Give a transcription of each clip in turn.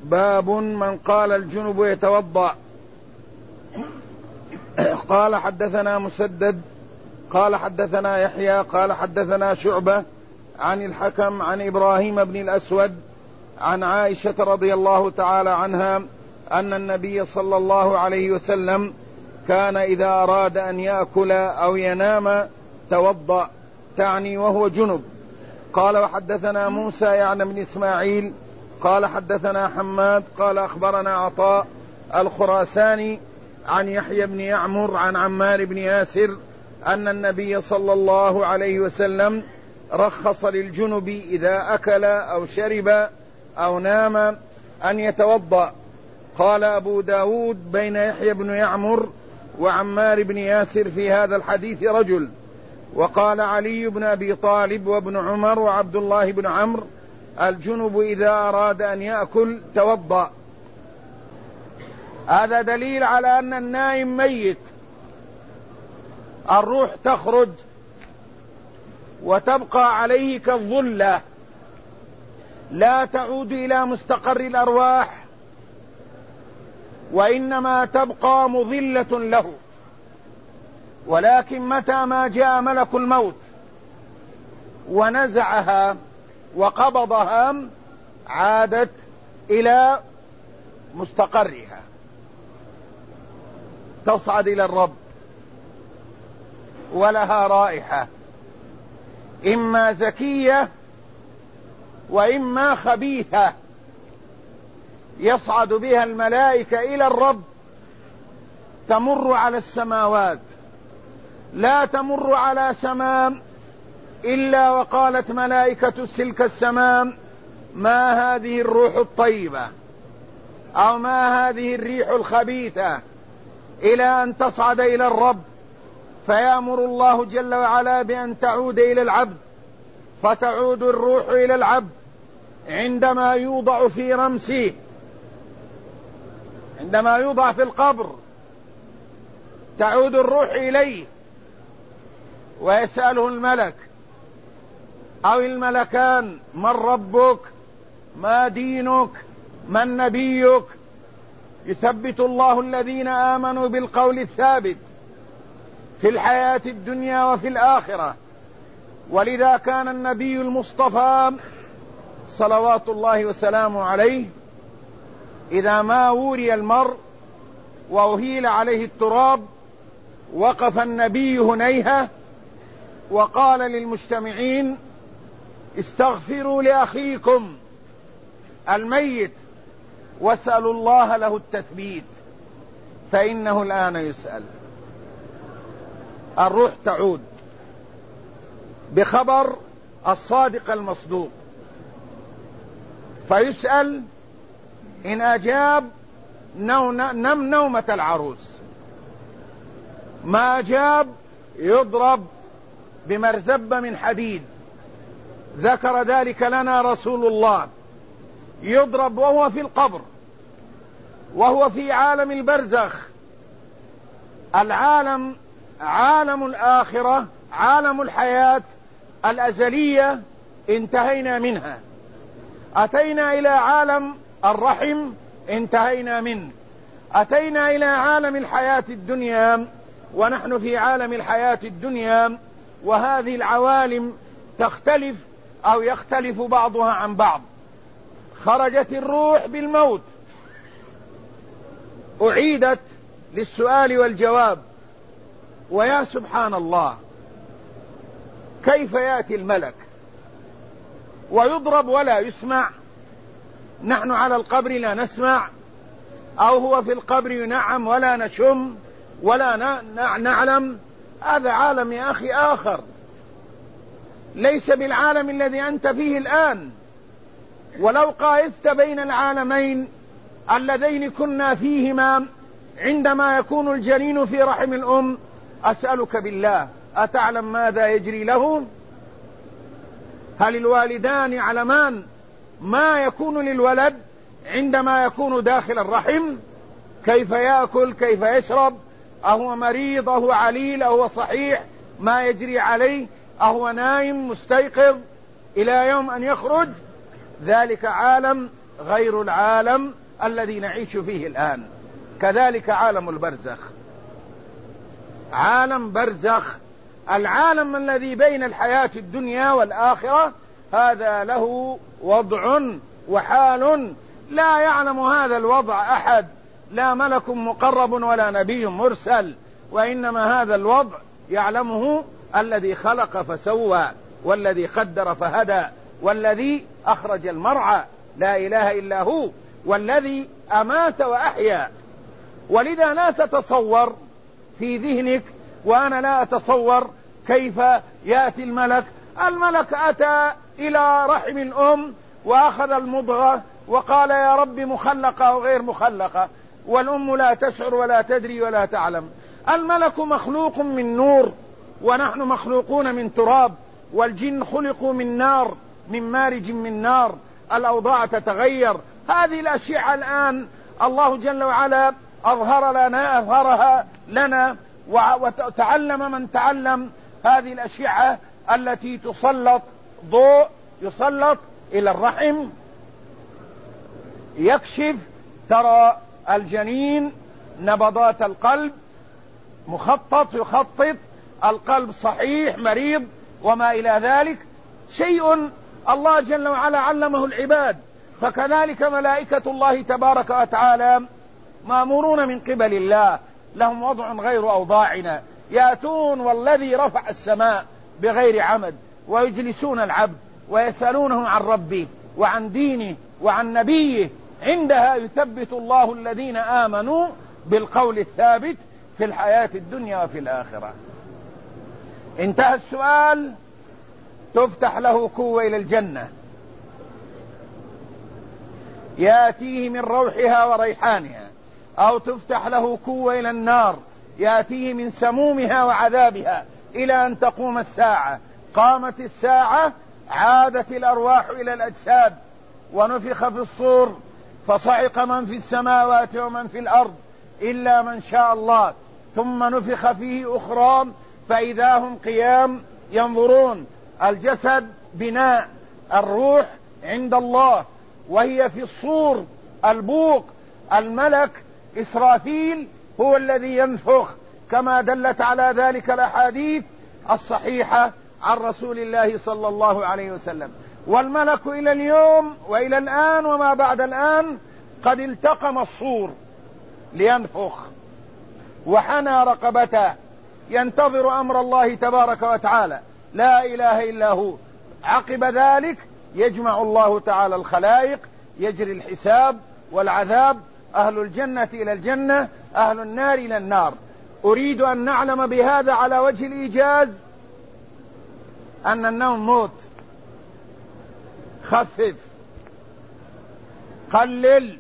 باب من قال الجنب يتوضأ. قال حدثنا مسدد قال حدثنا يحيى قال حدثنا شعبة عن الحكم عن إبراهيم بن الأسود عن عائشة رضي الله تعالى عنها أن النبي صلى الله عليه وسلم كان إذا أراد أن يأكل أو ينام توضأ، تعني وهو جنب. قال وحدثنا موسى يعني بن إسماعيل قال حدثنا حماد قال أخبرنا عطاء الخراساني عن يحيى بن يعمر عن عمار بن ياسر أن النبي صلى الله عليه وسلم رخص للجنب إذا أكل أو شرب أو نام أن يتوضأ. قال أبو داود بين يحيى بن يعمر وعمار بن ياسر في هذا الحديث رجل. وقال علي بن أبي طالب وابن عمر وعبد الله بن عمرو الجنب إذا أراد أن يأكل توضأ. هذا دليل على أن النائم ميت، الروح تخرج وتبقى عليه كالظلة، لا تعود إلى مستقر الأرواح، وإنما تبقى مظلة له. ولكن متى ما جاء ملك الموت ونزعها وقبضها عادت إلى مستقرها، تصعد إلى الرب، ولها رائحة إما زكية وإما خبيثة، يصعد بها الملائكة إلى الرب، تمر على السماوات، لا تمر على سماء إلا وقالت ملائكة تلك السماء ما هذه الروح الطيبة أو ما هذه الريح الخبيثة، إلى أن تصعد إلى الرب، فيأمر الله جل وعلا بأن تعود إلى العبد، فتعود الروح إلى العبد عندما يوضع في رمسه، عندما يوضع في القبر تعود الروح إليه، ويسأله الملك أو الملكان: من ربك؟ ما دينك؟ من نبيك؟ يثبت الله الذين آمنوا بالقول الثابت في الحياة الدنيا وفي الآخرة. ولذا كان النبي المصطفى صلوات الله وسلامه عليه إذا ما وري المرء وأهيل عليه التراب وقف النبي هنيهة وقال للمجتمعين: استغفروا لأخيكم الميت واسألوا الله له التثبيت فإنه الآن يسأل. الروح تعود بخبر الصادق المصدوق، فيسأل، إن أجاب نم نومة العروس، ما أجاب يضرب بمرزبة من حديد، ذكر ذلك لنا رسول الله، يضرب وهو في القبر، وهو في عالم البرزخ. العالم عالم الآخرة، عالم الحياة الأزلية انتهينا منها، أتينا إلى عالم الرحم انتهينا منه، أتينا إلى عالم الحياة الدنيا ونحن في عالم الحياة الدنيا. وهذه العوالم تختلف أو يختلف بعضها عن بعض. خرجت الروح بالموت، أعيدت للسؤال والجواب. ويا سبحان الله، كيف يأتي الملك ويضرب ولا يسمع؟ نحن على القبر لا نسمع، أو هو في القبر ينعم ولا نشم ولا نعلم. هذا عالم يا أخي آخر، ليس بالعالم الذي أنت فيه الآن. ولو قايست بين العالمين اللذين كنا فيهما عندما يكون الجنين في رحم الأم، أسألك بالله، أتعلم ماذا يجري له؟ هل الوالدان يعلمان ما يكون للولد عندما يكون داخل الرحم؟ كيف يأكل، كيف يشرب، أهو مريض، أهو عليل، أهو صحيح، ما يجري عليه، أهو نايم مستيقظ إلى يوم أن يخرج؟ ذلك عالم غير العالم الذي نعيش فيه الآن. كذلك عالم البرزخ، عالم برزخ، العالم الذي بين الحياة الدنيا والآخرة، هذا له وضع وحال لا يعلم هذا الوضع أحد، لا ملك مقرب ولا نبي مرسل، وإنما هذا الوضع يعلمه الذي خلق فسوى، والذي قدر فهدى، والذي أخرج المرعى، لا إله إلا هو، والذي أمات وأحيا. ولذا لا تتصور في ذهنك، وأنا لا أتصور كيف يأتي الملك أتى إلى رحم الأم وأخذ المضغة وقال يا رب مخلقة أو غير مخلقة، والأم لا تشعر ولا تدري ولا تعلم. الملك مخلوق من نور، ونحن مخلوقون من تراب، والجن خلقوا من نار، من مارج من نار. الأوضاع تتغير. هذه الأشياء الآن الله جل وعلا أظهرها لنا وتعلم من تعلم هذه الأشعة التي تسلط ضوء، يسلط إلى الرحم، يكشف، ترى الجنين، نبضات القلب يخطط القلب صحيح مريض وما إلى ذلك، شيء الله جل وعلا علمه العباد. فكذلك ملائكة الله تبارك وتعالى مامورون من قبل الله، لهم وضع غير أوضاعنا، يأتون والذي رفع السماء بغير عمد، ويجلسون العبد ويسألونه عن ربه وعن دينه وعن نبيه. عندها يثبت الله الذين آمنوا بالقول الثابت في الحياة الدنيا وفي الآخرة. انتهى السؤال، تفتح له كوة إلى الجنة، يأتيه من روحها وريحانها، أو تفتح له كوة إلى النار، يأتيه من سمومها وعذابها، إلى أن تقوم الساعة. قامت الساعة، عادت الأرواح إلى الأجساد، ونفخ في الصور، فصعق من في السماوات ومن في الأرض إلا من شاء الله، ثم نفخ فيه أخرى فإذا هم قيام ينظرون. الجسد بناء، الروح عند الله وهي في الصور، البوق. الملك إسرافيل هو الذي ينفخ، كما دلت على ذلك الأحاديث الصحيحة عن رسول الله صلى الله عليه وسلم. والملك إلى اليوم وإلى الآن وما بعد الآن قد التقم الصور لينفخ، وحنى رقبته ينتظر أمر الله تبارك وتعالى، لا إله إلا هو. عقب ذلك يجمع الله تعالى الخلائق، يجري الحساب والعذاب، أهل الجنة إلى الجنة، أهل النار إلى النار. أريد أن نعلم بهذا على وجه الإيجاز أن النوم موت. خفف، قلل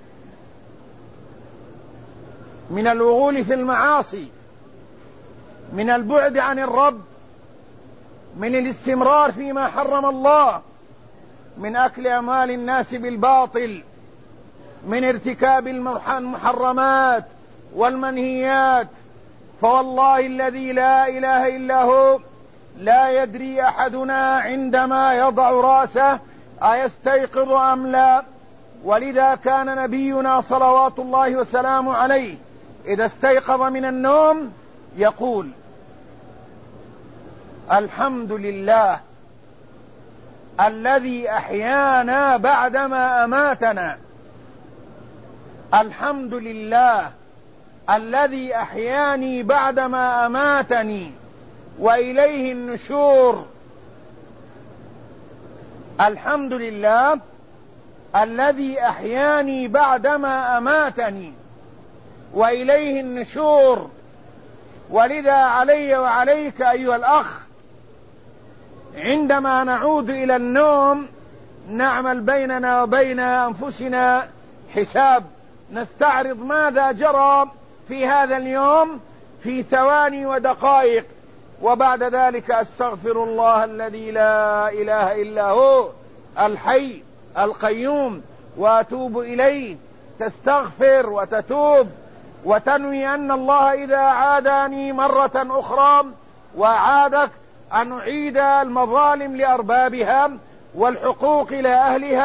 من الوغول في المعاصي، من البعد عن الرب، من الاستمرار فيما حرم الله، من أكل أموال الناس بالباطل، من ارتكاب المحرمات والمنهيات. فوالله الذي لا إله إلا هو لا يدري أحدنا عندما يضع رأسه أيستيقظ أم لا. ولذا كان نبينا صلوات الله وسلامه عليه إذا استيقظ من النوم يقول: الحمد لله الذي أحيانا بعدما أماتنا، الحمد لله الذي أحياني بعدما أماتني وإليه النشور. الحمد لله الذي أحياني بعدما أماتني وإليه النشور. ولذا علي وعليك أيها الأخ عندما نعود إلى النوم نعمل بيننا وبين أنفسنا حساب، نستعرض ماذا جرى في هذا اليوم في ثواني ودقائق، وبعد ذلك أستغفر الله الذي لا إله إلا هو الحي القيوم وأتوب إليه. تستغفر وتتوب وتنوي أن الله إذا عادني مرة أخرى وعادك أن أعيد المظالم لأربابها والحقوق إلى أهلها،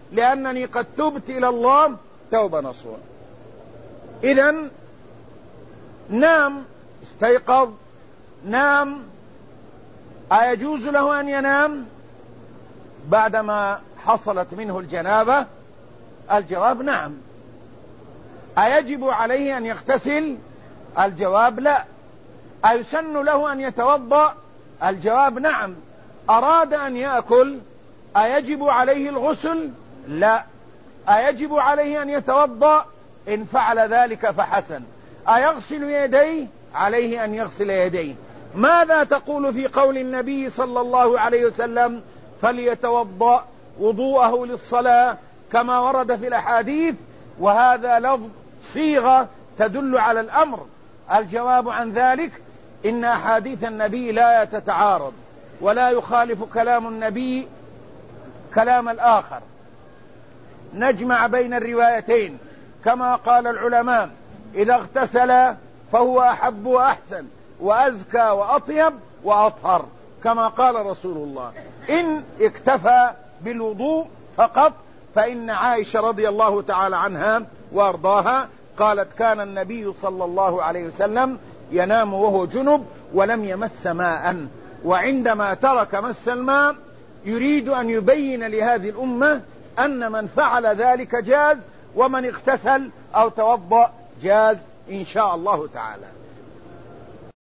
لأنني قد تبت إلى الله توبة نصوحا. إذن نام، استيقظ، نام، أيجوز له أن ينام بعدما حصلت منه الجنابة؟ الجواب نعم. أيجب عليه أن يغتسل؟ الجواب لا. أيسن له أن يتوضأ؟ الجواب نعم. أراد أن يأكل، أيجب عليه الغسل؟ لا. أيجب عليه أن يتوضأ؟ إن فعل ذلك فحسن. أيغسل يديه؟ عليه أن يغسل يديه. ماذا تقول في قول النبي صلى الله عليه وسلم فليتوضأ وضوءه للصلاة كما ورد في الأحاديث، وهذا لفظ صيغة تدل على الأمر؟ الجواب عن ذلك إن أحاديث النبي لا تتعارض، ولا يخالف كلام النبي كلام الآخر، نجمع بين الروايتين. كما قال العلماء إذا اغتسل فهو أحب وأحسن وأزكى وأطيب وأطهر، كما قال رسول الله. إن اكتفى بالوضوء فقط فإن عائشة رضي الله تعالى عنها وأرضاها قالت كان النبي صلى الله عليه وسلم ينام وهو جنب ولم يمس ماء، وعندما ترك مس الماء يريد أن يبين لهذه الأمة أن من فعل ذلك جاز، ومن اغتسل أو توضأ جاز إن شاء الله تعالى.